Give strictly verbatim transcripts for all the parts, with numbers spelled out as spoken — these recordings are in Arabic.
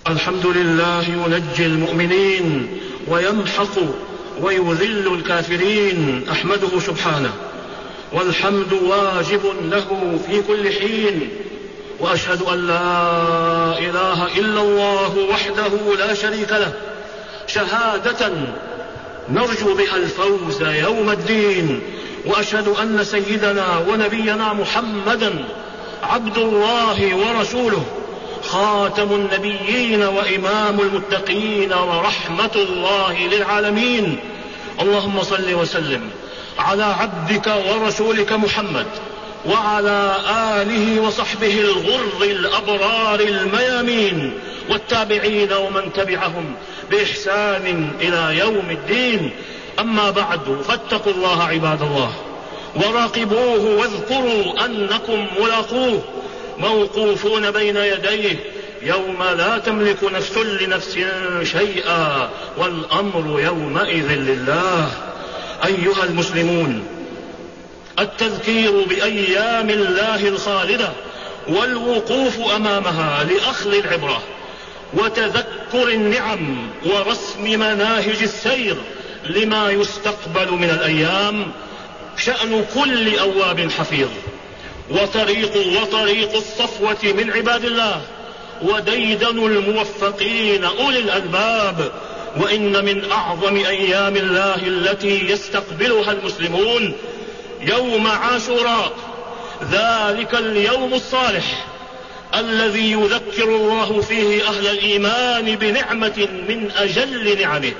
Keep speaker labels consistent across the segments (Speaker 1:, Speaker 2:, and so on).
Speaker 1: الحمد لله ينجي المؤمنين ويمحق ويذل الكافرين، أحمده سبحانه، والحمد واجب له في كل حين، وأشهد أن لا إله إلا الله وحده لا شريك له، شهادة نرجو بها الفوز يوم الدين. وأشهد أن سيدنا ونبينا محمدا عبد الله ورسوله، خاتم النبيين وإمام المتقين ورحمة الله للعالمين. اللهم صل وسلم على عبدك ورسولك محمد وعلى آله وصحبه الغر الأبرار الميامين، والتابعين ومن تبعهم بإحسان إلى يوم الدين. أما بعد، فاتقوا الله عباد الله، وراقبوه واذكروا أنكم ملاقوه، موقوفون بين يديه يوم لا تملك نفس لنفس شيئا، والأمر يومئذ لله. أيها المسلمون، التذكير بأيام الله الخالدة والوقوف أمامها لأخذ العبرة وتذكر النعم ورسم مناهج السير لما يستقبل من الأيام شأن كل أواب حفيظ، وطريق وطريق الصفوة من عباد الله، وديدن الموفقين أولي الألباب. وإن من أعظم أيام الله التي يستقبلها المسلمون يوم عاشوراء، ذلك اليوم الصالح الذي يذكر الله فيه أهل الإيمان بنعمة من أجل نعمه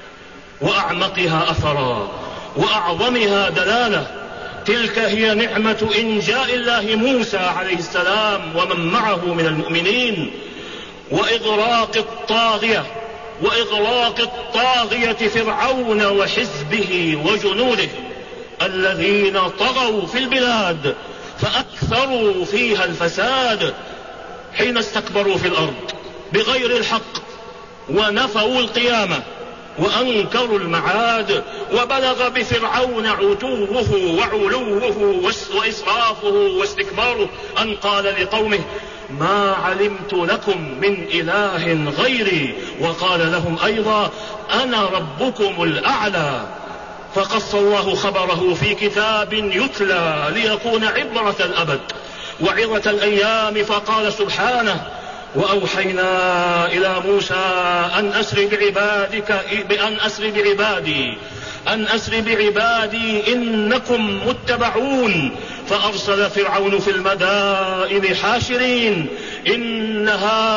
Speaker 1: وأعمقها أثرا وأعظمها دلالة. تلك هي نعمة إنجاء الله موسى عليه السلام ومن معه من المؤمنين، وإغراق الطاغية وإغراق الطاغية فرعون وحزبه وجنوده الذين طغوا في البلاد فأكثروا فيها الفساد، حين استكبروا في الأرض بغير الحق ونفوا القيامة وأنكروا المعاد. وبلغ بفرعون عتوه وعلوه وإسرافه واستكباره أن قال لقومه: ما علمت لكم من إله غيري، وقال لهم أيضا: أنا ربكم الأعلى. فقص الله خبره في كتاب يتلى ليكون عبرة الأبد وعظة الأيام، فقال سبحانه: وأوحينا إلى موسى أن أسر بعبادك بأن أسر بعبادي أن أسر بعبادي إنكم متبعون. فأرسل فرعون في المدائن حاشرين إن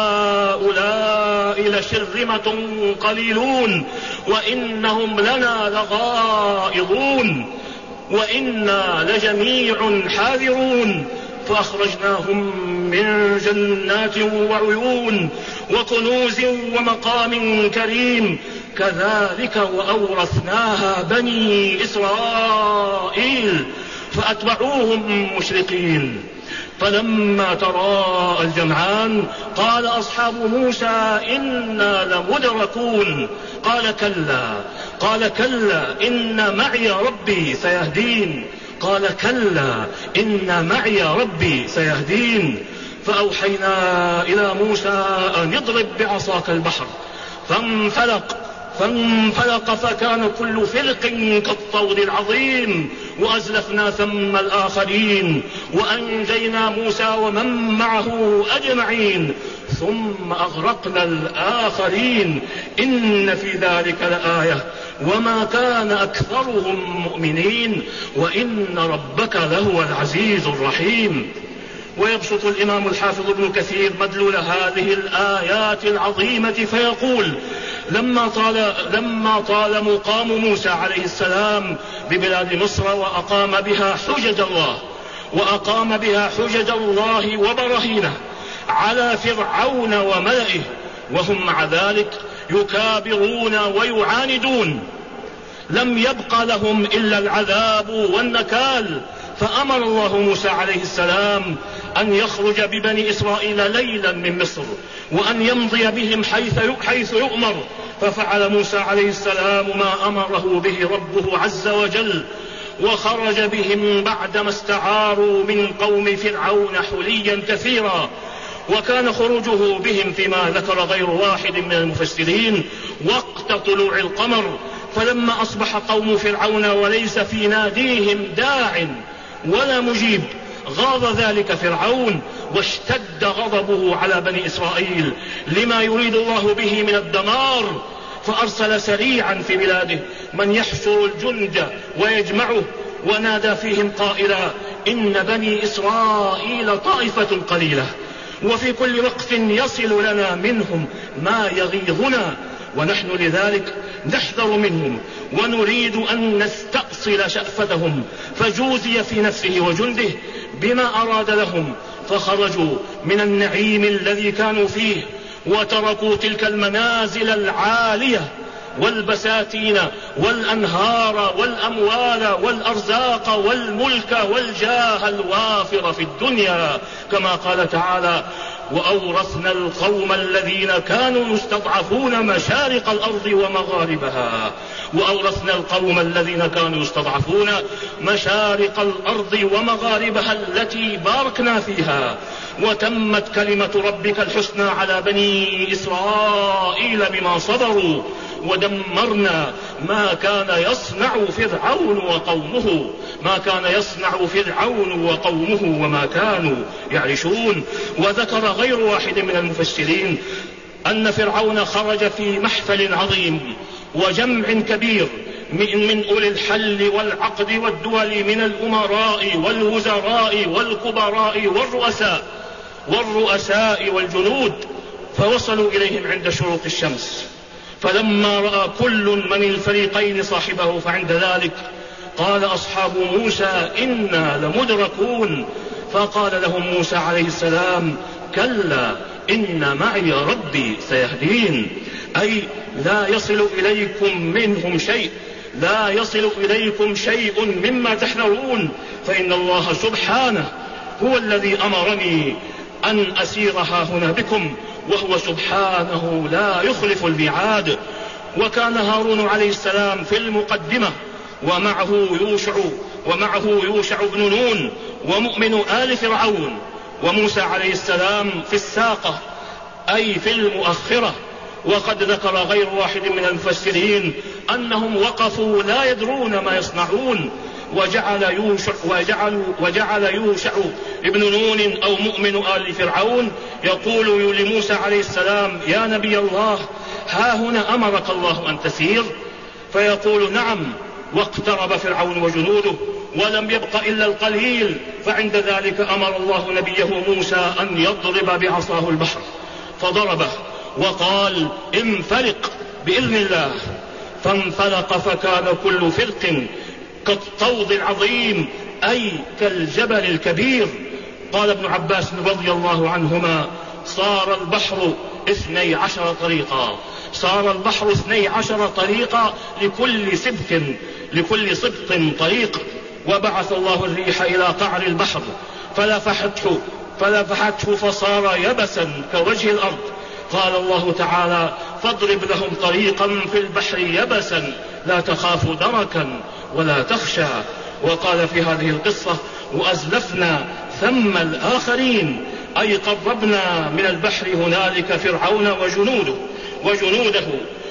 Speaker 1: هؤلاء لشرذمة قليلون وإنهم لنا لغائظون وإنا لجميع حاذرون. فأخرجناهم من جنات وعيون وكنوز ومقام كريم، كذلك وأورثناها بني إسرائيل فأتبعوهم مشرقين. فلما تراءى الجمعان قال أصحاب موسى إنا لمدركون، قال كلا قال كلا إن معي ربي سيهدين قال كلا إن معي ربي سيهدين. فأوحينا إلى موسى أن اضرب بعصاك البحر فانفلق فانفلق فكان كل فرق كالطود العظيم، وأزلفنا ثم الآخرين وأنجينا موسى ومن معه أجمعين ثم أغرقنا الآخرين إن في ذلك لآية وما كان أكثرهم مؤمنين وإن ربك لهو العزيز الرحيم. ويبسط الإمام الحافظ ابن كثير مدلول هذه الآيات العظيمة فيقول: لما طال, لما طال مقام موسى عليه السلام ببلاد مصر وأقام بها حجج الله وأقام بها حجج الله وبراهينه على فرعون وملئه، وهم مع ذلك يكابرون ويعاندون، لم يبق لهم إلا العذاب والنكال. فأمر الله موسى عليه السلام أن يخرج ببني إسرائيل ليلا من مصر وأن يمضي بهم حيث حيث يؤمر. ففعل موسى عليه السلام ما أمره به ربه عز وجل، وخرج بهم بعدما استعاروا من قوم فرعون حليا كثيرا وكان خروجه بهم فيما ذكر غير واحد من المفسرين وقت طلوع القمر، فلما أصبح قوم فرعون وليس في ناديهم داع ولا مجيب غاض ذلك فرعون واشتد غضبه على بني إسرائيل لما يريد الله به من الدمار، فأرسل سريعا في بلاده من يحشر الجند ويجمعه، ونادى فيهم قائلا: إن بني إسرائيل طائفة قليلة وفي كل وقت يصل لنا منهم ما يغيظنا، ونحن لذلك نحذر منهم ونريد أن نستأصل شأفتهم. فجوزي في نفسه وجنده بما أراد لهم، فخرجوا من النعيم الذي كانوا فيه وتركوا تلك المنازل العالية والبساتين والأنهار والأموال والأرزاق والملك والجاه الوافر في الدنيا، كما قال تعالى: وأورثنا القوم الذين كانوا يستضعفون مشارق الأرض ومغاربها وأورثنا القوم الذين كانوا يستضعفون مشارق الأرض ومغاربها التي باركنا فيها، وتمت كلمة ربك الحسنى على بني إسرائيل بما صبروا، ودمرنا ما كان يصنع فرعون وقومه ما كان يصنع فرعون وقومه وما كانوا يعرشون. وذكر غير واحد من المفسرين أن فرعون خرج في محفل عظيم وجمع كبير من أولي الحل والعقد والدول من الأمراء والوزراء والكبراء والرؤساء والرؤساء والجنود، فوصلوا إليهم عند شروق الشمس، فلما رأى كل من الفريقين صاحبه فعند ذلك قال أصحاب موسى: إنا لمدركون. فقال لهم موسى عليه السلام: كلا إن معي ربي سيهدين، أي لا يصل إليكم منهم شيء لا يصل إليكم شيء مما تحذرون، فإن الله سبحانه هو الذي أمرني أن أسيرها هنا بكم، وهو سبحانه لا يخلف الميعاد. وكان هارون عليه السلام في المقدمة، ومعه يوشع ومعه يوشع بن نون ومؤمن آل فرعون، وموسى عليه السلام في الساقة أي في المؤخرة. وقد ذكر غير واحد من المفسرين أنهم وقفوا لا يدرون ما يصنعون، وجعل يوشع, وجعل وجعل يوشع ابن نون أو مؤمن آل فرعون يقول لموسى عليه السلام: يا نبي الله، ها هنا أمرك الله أن تسير؟ فيقول: نعم. واقترب فرعون وجنوده ولم يبق إلا القليل، فعند ذلك أمر الله نبيه موسى أن يضرب بعصاه البحر، فضربه وقال: انفلق بإذن الله، فانفلق فكان كل فرق كالطود العظيم أي كالجبل الكبير. قال ابن عباس رضي الله عنهما: صار البحر اثني عشر طريقا صار البحر اثني عشر طريقا لكل سبط لكل سبط طريق. وبعث الله الريح إلى قعر البحر فلفحته فلفحته فصار يبسا كوجه الأرض. قال الله تعالى: فاضرب لهم طريقا في البحر يبسا لا تخاف دركا ولا تخشى. وقال في هذه القصة: وأزلفنا ثم الآخرين، أي قربنا من البحر هنالك فرعون وجنوده وجنوده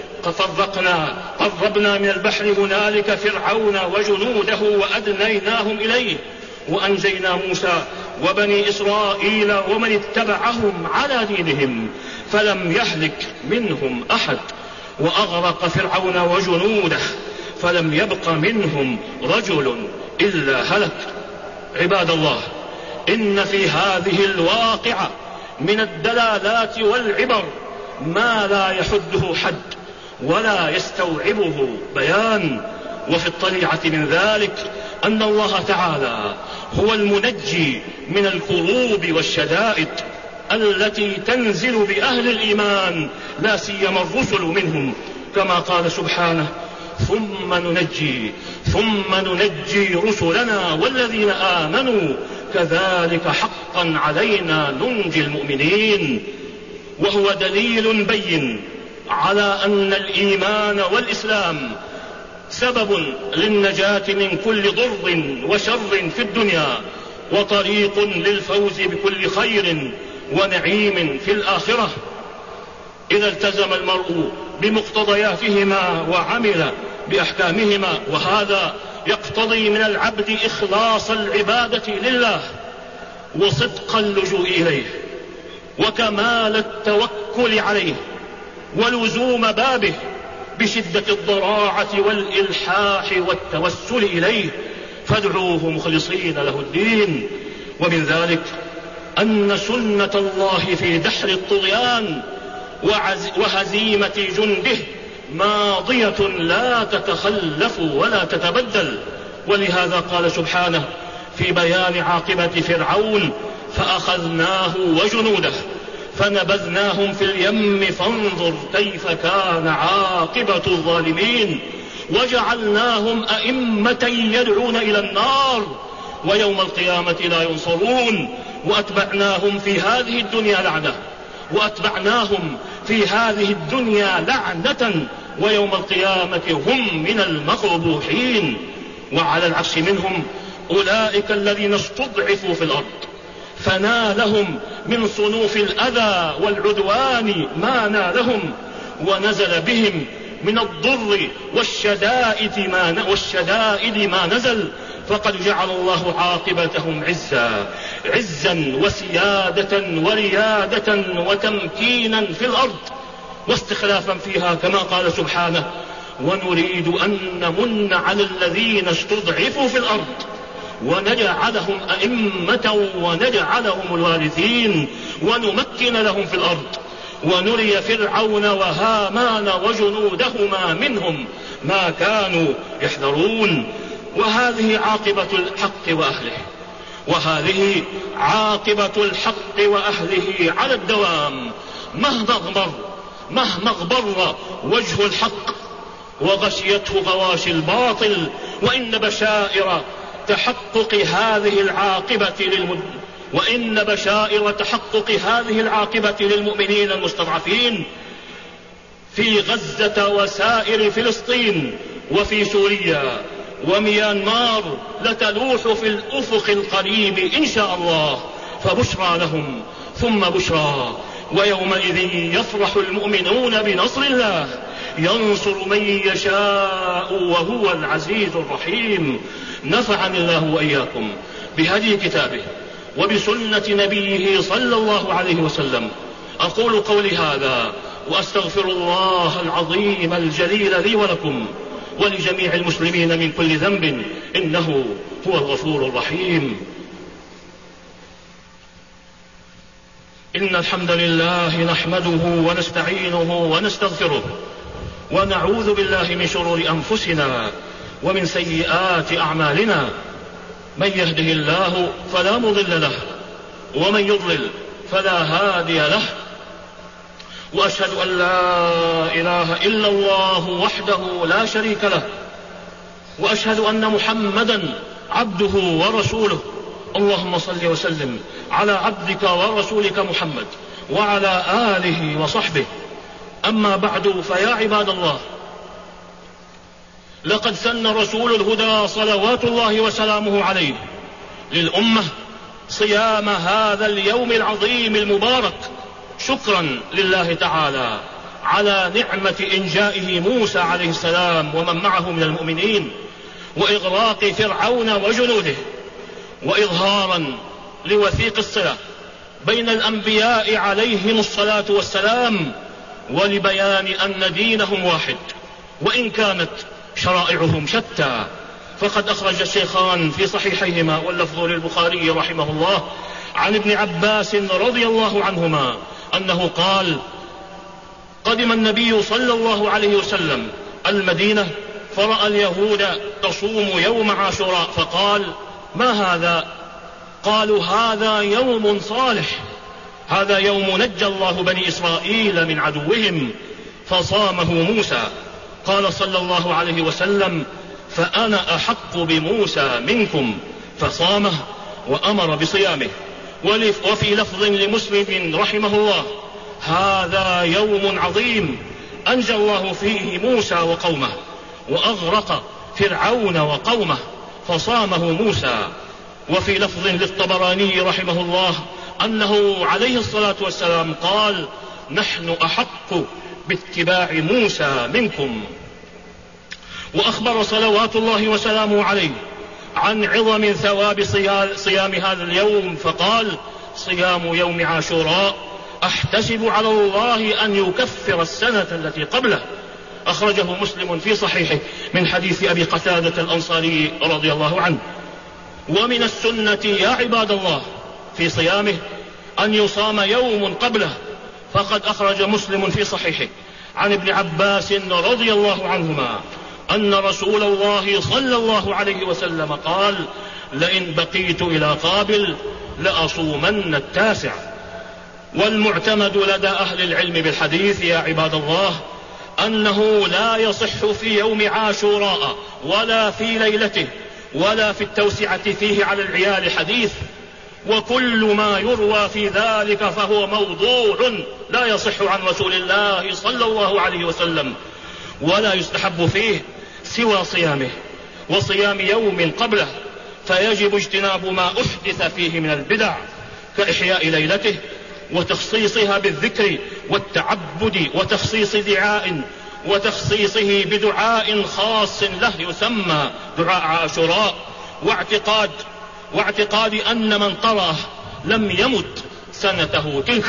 Speaker 1: ففرقنا قربنا من البحر هنالك فرعون وجنوده وأدنيناهم إليه، وأنجينا موسى وبني إسرائيل ومن اتبعهم على دينهم فلم يهلك منهم أحد، وأغرق فرعون وجنوده فلم يبق منهم رجل إلا هلك. عباد الله، إن في هذه الواقعة من الدلالات والعبر ما لا يحده حد ولا يستوعبه بيان. وفي الطليعة من ذلك أن الله تعالى هو المنجي من الكروب والشدائد التي تنزل بأهل الإيمان، لا سيما الرسل منهم، كما قال سبحانه: ثم ننجي ثم ننجي رسلنا والذين آمنوا كذلك حقا علينا ننجي المؤمنين. وهو دليل بين على أن الإيمان والإسلام سبب للنجاة من كل ضر وشر في الدنيا، وطريق للفوز بكل خير ونعيم في الآخرة إذا التزم المرء بمقتضياتهما وعمل بأحكامهما. وهذا يقتضي من العبد إخلاص العبادة لله وصدق اللجوء إليه وكمال التوكل عليه ولزوم بابه بشدة الضراعة والإلحاح والتوسل إليه، فادعوه مخلصين له الدين. ومن ذلك أن سنة الله في دحر الطغيان وهزيمة جنده ماضية لا تتخلف ولا تتبدل. ولهذا قال سبحانه في بيان عاقبة فرعون: فأخذناه وجنوده فنبذناهم في اليم فانظر كيف كان عاقبة الظالمين وجعلناهم أئمة يدعون إلى النار ويوم القيامة لا ينصرون وأتبعناهم في هذه الدنيا لعنة وأتبعناهم في هذه الدنيا لعنة ويوم القيامة هم من المقبوحين. وعلى العكس منهم أولئك الذين استضعفوا في الأرض فنالهم من صنوف الأذى والعدوان ما نالهم ونزل بهم من الضر والشدائد ما, والشدائد ما نزل، فقد جعل الله عاقبتهم عزا عزا وسيادة وريادة وتمكينا في الأرض واستخلافا فيها، كما قال سبحانه: ونريد أن نمن على الذين استضعفوا في الأرض ونجعلهم أئمة ونجعلهم الوارثين ونمكن لهم في الأرض ونري فرعون وهامان وجنودهما منهم ما كانوا يحذرون. وهذه عاقبة الحق وأهله وهذه عاقبة الحق وأهله على الدوام مهما اغبر مهما اغبر وجه الحق وغشيته غواشي الباطل. وإن بشائر تحقق هذه العاقبة للمد... وإن بشائر تحقق هذه العاقبة للمؤمنين المستضعفين في غزة وسائر فلسطين وفي سوريا وميانمار لتلوح في الأفق القريب إن شاء الله، فبشرى لهم ثم بشرى. ويومئذ يفرح المؤمنون بنصر الله ينصر من يشاء وهو العزيز الرحيم. نفعني الله وإياكم بهدي كتابه وبسنة نبيه صلى الله عليه وسلم. أقول قولي هذا وأستغفر الله العظيم الجليل لي ولكم ولجميع المسلمين من كل ذنب إنه هو الغفور الرحيم. إن الحمد لله نحمده ونستعينه ونستغفره ونعوذ بالله من شرور أنفسنا ومن سيئات أعمالنا. من يهده الله فلا مضل له ومن يضلل فلا هادي له. وأشهد أن لا إله إلا الله وحده لا شريك له وأشهد أن محمدا عبده ورسوله. اللهم صل وسلم على عبدك ورسولك محمد وعلى آله وصحبه. أما بعد، فيا عباد الله، لقد سن رسول الهدى صلوات الله وسلامه عليه للأمة صيام هذا اليوم العظيم المبارك شكرا لله تعالى على نعمة إنجائه موسى عليه السلام ومن معه من المؤمنين وإغراق فرعون وجنوده، وإظهارا لوثيق الصلة بين الأنبياء عليهم الصلاة والسلام ولبيان أن دينهم واحد وإن كانت شرائعهم شتى. فقد أخرج الشيخان في صحيحيهما واللفظ للبخاري رحمه الله عن ابن عباس رضي الله عنهما أنه قال: قدم النبي صلى الله عليه وسلم المدينة فرأى اليهود تصوم يوم عاشوراء فقال: ما هذا؟ قالوا: هذا يوم صالح، هذا يوم نجى الله بني إسرائيل من عدوهم فصامه موسى. قال صلى الله عليه وسلم: فأنا أحق بموسى منكم، فصامه وأمر بصيامه. وفي لفظ لمسلم رحمه الله: هذا يوم عظيم أنجى الله فيه موسى وقومه وأغرق فرعون وقومه فصامه موسى. وفي لفظ للطبراني رحمه الله أنه عليه الصلاة والسلام قال: نحن أحق باتباع موسى منكم. وأخبر صلوات الله وسلامه عليه عن عظم ثواب صيام هذا اليوم فقال: صيام يوم عاشوراء أحتسب على الله أن يكفر السنة التي قبله. أخرجه مسلم في صحيحه من حديث أبي قتادة الأنصاري رضي الله عنه. ومن السنة يا عباد الله في صيامه أن يصام يوم قبله، فقد أخرج مسلم في صحيحه عن ابن عباس رضي الله عنهما أن رسول الله صلى الله عليه وسلم قال: لئن بقيت إلى قابل لأصومن التاسع. والمعتمد لدى أهل العلم بالحديث يا عباد الله أنه لا يصح في يوم عاشوراء ولا في ليلته ولا في التوسعة فيه على العيال حديث، وكل ما يروى في ذلك فهو موضوع لا يصح عن رسول الله صلى الله عليه وسلم، ولا يستحب فيه سوى صيامه وصيام يوم قبله، فيجب اجتناب ما أحدث فيه من البدع كإحياء ليلته وتخصيصها بالذكر والتعبد وتخصيص دعاء وتخصيصه بدعاء خاص له يسمى دعاء عاشوراء، واعتقاد واعتقاد أن من قرأه لم يمت سنته تلك،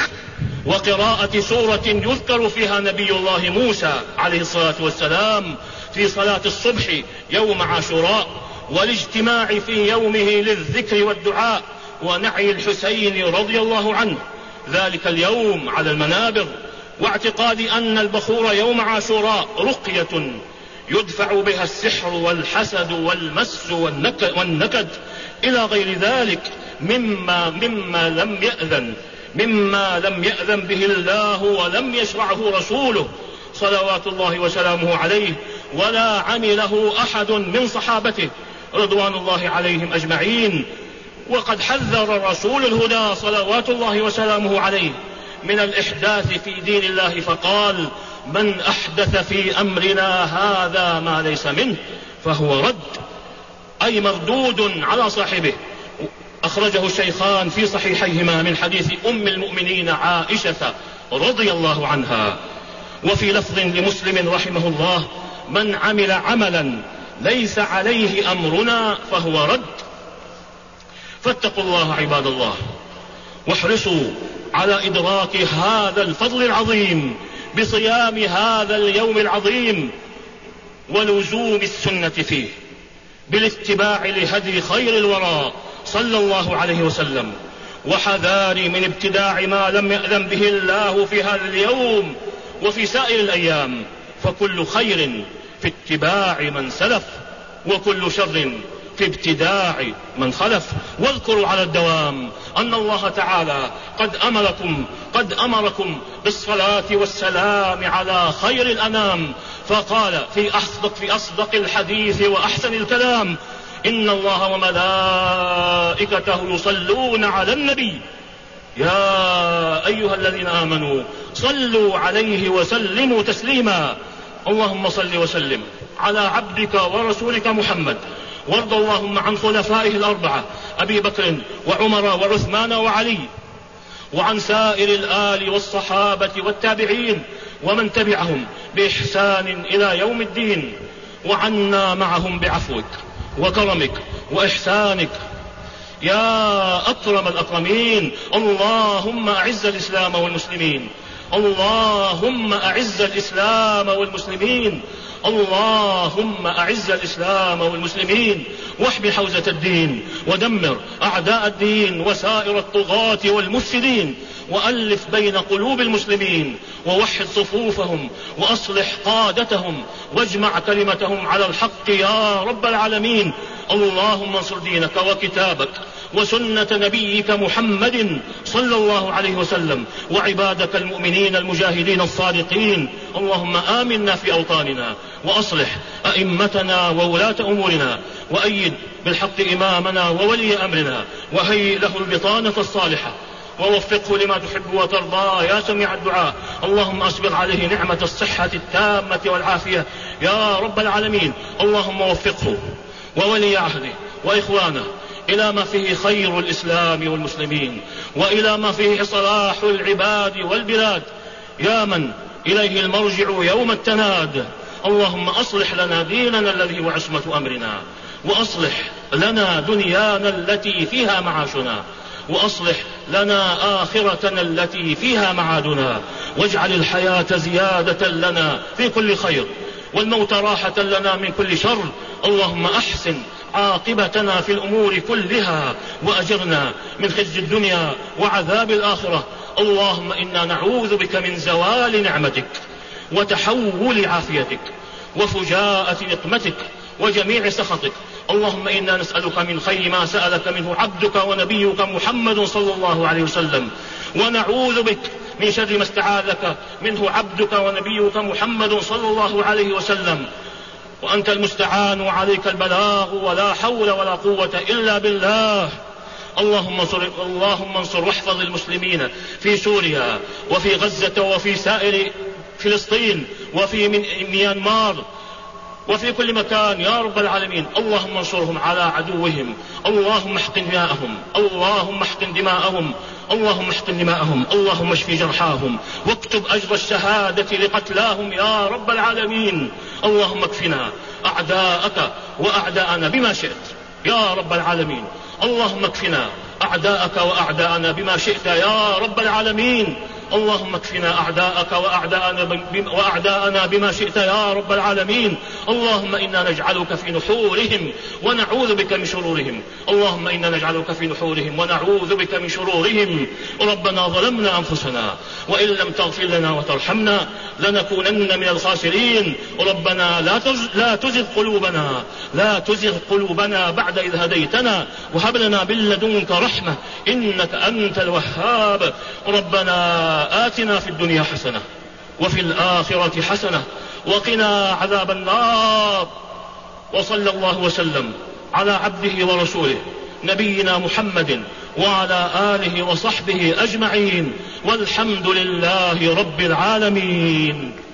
Speaker 1: وقراءة سورة يذكر فيها نبي الله موسى عليه الصلاة والسلام في صلاة الصبح يوم عاشوراء، والاجتماع في يومه للذكر والدعاء ونعي الحسين رضي الله عنه ذلك اليوم على المنابر، واعتقاد أن البخور يوم عاشوراء رقية يدفع بها السحر والحسد والمس والنكد إلى غير ذلك مما, مما لم يأذن مما لم يأذن به الله ولم يشرعه رسوله صلوات الله وسلامه عليه ولا عمله أحد من صحابته رضوان الله عليهم أجمعين. وقد حذر رسول الهدى صلوات الله وسلامه عليه من الإحداث في دين الله فقال: من أحدث في أمرنا هذا ما ليس منه فهو رد، أي مردود على صاحبه. أخرجه الشيخان في صحيحيهما من حديث أم المؤمنين عائشة رضي الله عنها. وفي لفظ لمسلم رحمه الله: من عمل عملا ليس عليه أمرنا فهو رد. فاتقوا الله عباد الله، واحرصوا على إدراك هذا الفضل العظيم بصيام هذا اليوم العظيم ولزوم السنة فيه بالاتباع لهدي خير الورى صلى الله عليه وسلم، وحذاري من ابتداع ما لم يأذن به الله في هذا اليوم وفي سائر الأيام، فكل خير في اتباع من سلف وكل شر في ابتداع من خلف. واذكروا على الدوام أن الله تعالى قد أمركم قد أمركم بالصلاة والسلام على خير الأنام، فقال في أصدق في أصدق الحديث وأحسن الكلام: إن الله وملائكته يصلون على النبي يا أيها الذين آمنوا صلوا عليه وسلموا تسليما. اللهم صل وسلم على عبدك ورسولك محمد، وارض اللهم عن خلفائه الأربعة أبي بكر وعمر وعثمان وعلي، وعن سائر الآل والصحابة والتابعين ومن تبعهم بإحسان إلى يوم الدين، وعنا معهم بعفوك وكرمك وإحسانك يا أكرم الأكرمين. اللهم أعز الإسلام والمسلمين، اللهم أعز الإسلام والمسلمين، اللهم أعز الإسلام والمسلمين، واحمي حوزة الدين، ودمر أعداء الدين وسائر الطغاة والمفسدين، وألف بين قلوب المسلمين، ووحد صفوفهم، وأصلح قادتهم، واجمع كلمتهم على الحق يا رب العالمين. اللهم انصر دينك وكتابك وسنة نبيك محمد صلى الله عليه وسلم وعبادك المؤمنين المجاهدين الصادقين. اللهم آمنا في أوطاننا، وأصلح أئمتنا وولاة أمورنا، وأيد بالحق إمامنا وولي أمرنا، وهيئ له البطانة الصالحة، ووفقه لما تحب وترضى يا سميع الدعاء. اللهم أسبغ عليه نعمة الصحة التامة والعافية يا رب العالمين. اللهم وفقه وولي عهده وإخوانه إلى ما فيه خير الإسلام والمسلمين، وإلى ما فيه صلاح العباد والبلاد، يا من إليه المرجع يوم التناد. اللهم أصلح لنا ديننا الذي هو عصمة أمرنا، وأصلح لنا دنيانا التي فيها معاشنا، وأصلح لنا آخرتنا التي فيها معادنا، واجعل الحياة زيادة لنا في كل خير، والموت راحة لنا من كل شر. اللهم أحسن عاقبتنا في الأمور كلها، وأجرنا من خزي الدنيا وعذاب الآخرة. اللهم إنا نعوذ بك من زوال نعمتك، وتحول عافيتك، وفجاءة نقمتك، وجميع سخطك. اللهم إنا نسألك من خير ما سألك منه عبدك ونبيك محمد صلى الله عليه وسلم، ونعوذ بك من شر ما استعاذك منه عبدك ونبيك محمد صلى الله عليه وسلم. وأنت المستعان وعليك البلاغ، ولا حول ولا قوة إلا بالله. اللهم انصر, اللهم انصر واحفظ المسلمين في سوريا وفي غزة وفي سائر فلسطين وفي ميانمار وفي كل مكان يا رب العالمين. اللهم انصرهم على عدوهم، اللهم احقن دماءهم، اللهم احقن دماءهم، اللهم احقن دماءهم، اللهم اشف جرحاهم، واكتب أجر الشهادة لقتلاهم يا رب العالمين. اللهم اكفنا أعداءك وأعداءنا بما شئت يا رب العالمين. اللهم اكفنا أعداءك وأعداءنا بما شئت يا رب العالمين. اللهم اكفنا أعداءك وأعداءنا, وأعداءنا بما شئت يا رب العالمين. اللهم إنا نجعلك في نحورهم ونعوذ بك من شرورهم. اللهم إنا نجعلك في نحورهم ونعوذ بك من شرورهم. ربنا ظلمنا أنفسنا وإن لم تغفر لنا وترحمنا لنكونن من الخاسرين. ربنا لا تزغ, لا تزغ قلوبنا لا تزغ قلوبنا بعد إذ هديتنا، وهب لنا من لدنك رحمة إنك أنت الوهاب. ربنا آتنا في الدنيا حسنة وفي الآخرة حسنة وقنا عذاب النار. وصلى الله وسلم على عبده ورسوله نبينا محمد وعلى آله وصحبه أجمعين، والحمد لله رب العالمين.